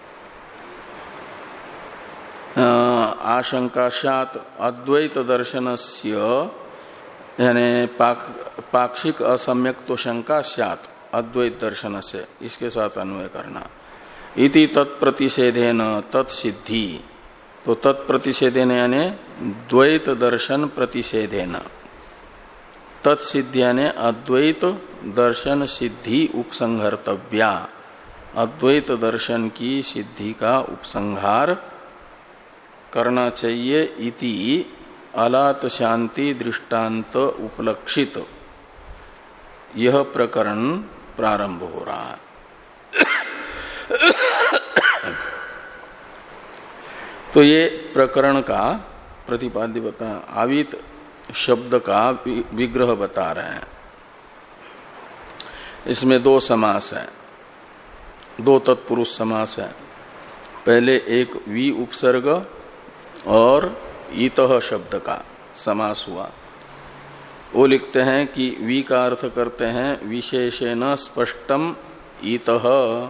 आशंकाशात अद्वैत दर्शनस्य यानी पाक, पाक्षिक असम्यक्त्व शंका स्यात् अद्वैत दर्शन से, इसके साथ अन्वय करना। इति तत्प्रतिषेधेन तत्सिद्धि, तो तत्प्रतिषेधेन यानी द्वैत दर्शन प्रतिषेधेन, तत्सिद्धि यानी अद्वैत दर्शन सिद्धि उपसंहर्तव्या, अद्वैत दर्शन की सिद्धि का उपसंहार करना चाहिए। इति अलात शांति दृष्टांत उपलक्षित यह प्रकरण प्रारंभ हो रहा है। तो ये प्रकरण का प्रतिपाद्य बता, आवित शब्द का विग्रह बता रहे हैं। इसमें दो समास है, दो तत्पुरुष समास है। पहले एक वी उपसर्ग और ईतः शब्द का समास हुआ। वो लिखते हैं कि वी का अर्थ करते हैं विशेषेण स्पष्टम ईतः।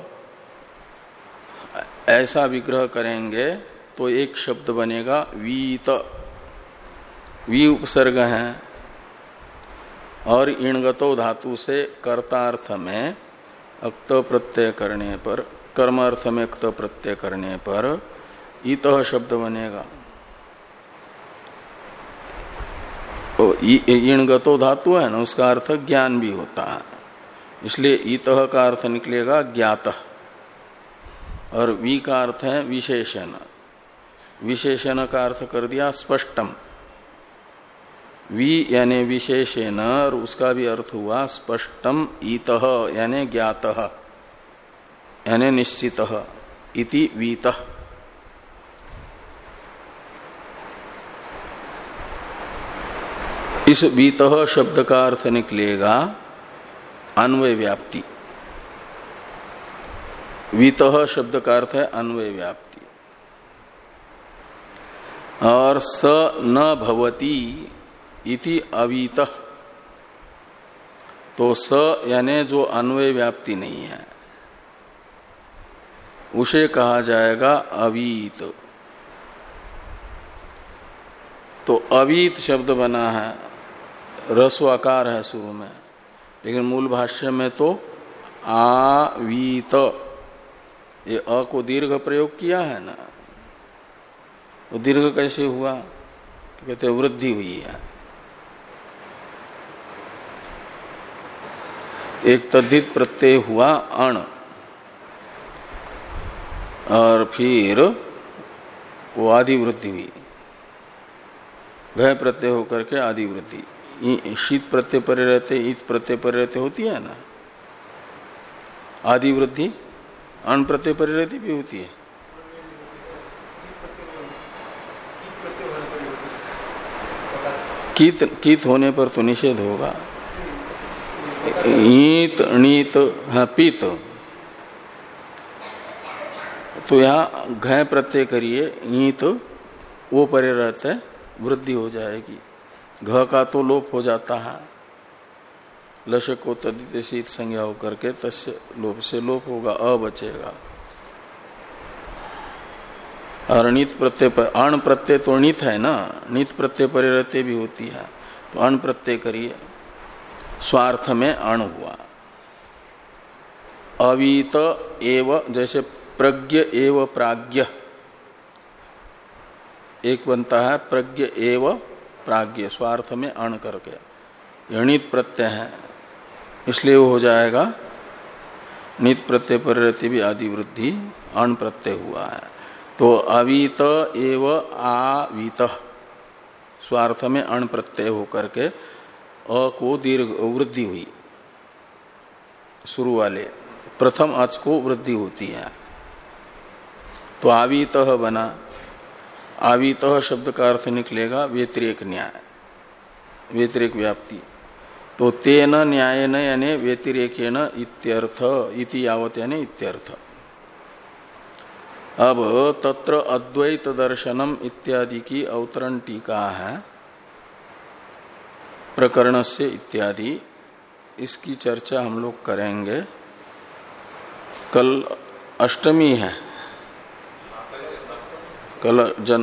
ऐसा विग्रह करेंगे तो एक शब्द बनेगा वीत। वी उपसर्ग है और इणगतो धातु से कर्तार्थ में अक्त प्रत्यय करने पर, कर्मार्थ में अक्त प्रत्यय करने पर ईतः शब्द बनेगा। इणगतो धातु है ना, उसका अर्थ ज्ञान भी होता है, इसलिए ईतः का अर्थ निकलेगा ज्ञातः। और वी का अर्थ है विशेषण, विशेषण का अर्थ कर दिया स्पष्टम। वी यानी विशेषण और उसका भी अर्थ हुआ स्पष्टम ईतः यानी ज्ञातः यानी निश्चितः। इति वीतः। इस वीतः शब्द का अर्थ निकलेगा अन्वय व्याप्ति। वीतः शब्द का अर्थ है अन्वय व्याप्ति। और स न भवति इति अवीतः, तो स यानी जो अन्वय व्याप्ति नहीं है उसे कहा जाएगा अवीत। तो अवीत शब्द बना है, रस्वाकार है शुरू में, लेकिन मूल भाष्य में तो आवीत, ये अ को दीर्घ प्रयोग किया है ना, तो दीर्घ कैसे हुआ? तो कहते वृद्धि हुई है। एक तद्धित प्रत्यय हुआ अण, और फिर वो आदि वृद्धि हुई, घय प्रत्यय होकर के आदि वृद्धि। शीत प्रत्यय पर रहते, ईत प्रत्यय पर रहते होती है ना आदि वृद्धि, अण प्रत्यय पर रहती भी होती है। कीत कीत होने पर तो निषेध होगा। ईत णीत हाँ पीत, तो यहाँ घय प्रत्यय करिए, ईत वो परे रहता है, वृद्धि हो जाएगी। घ का तो लोप हो जाता है, लश को तदित शीत संज्ञा होकर के तस्य लोप से लोप होगा, अ बचेगा। और नित प्रत्यय पर अण प्रत्यय तो नित है ना, नित प्रत्यय परिरते भी होती है, तो अण प्रत्यय करिए, स्वार्थ में अण हुआ। अवीत एव, जैसे प्रज्ञ एव प्राज्ञ, एक बनता है प्रज्ञ एव प्राज्ञ, स्वार्थ में अण करके, यह नित प्रत्यय है, इसलिए वो हो जाएगा नित प्रत्यय परिरति भी आदि वृद्धि अण प्रत्यय हुआ है। तो अवीत एव आवीत, स्वार्थ में अण प्रत्यय होकर के अ को दीर्घ वृद्धि हुई, शुरू वाले प्रथम अच को वृद्धि होती है, तो आवीत बना। आवीत शब्द का अर्थ निकलेगा व्यतिरेक न्याय, व्यतिरेक व्याप्ति। तो तेन न्यायन यानी व्यतिरेकेन इत्यर्थ, इति यावत यानी इत्यर्थ। अब तत्र अद्वैत दर्शनम इत्यादि की अवतरण टीका है प्रकरण से इत्यादि, इसकी चर्चा हम लोग करेंगे। कल अष्टमी है, कल जन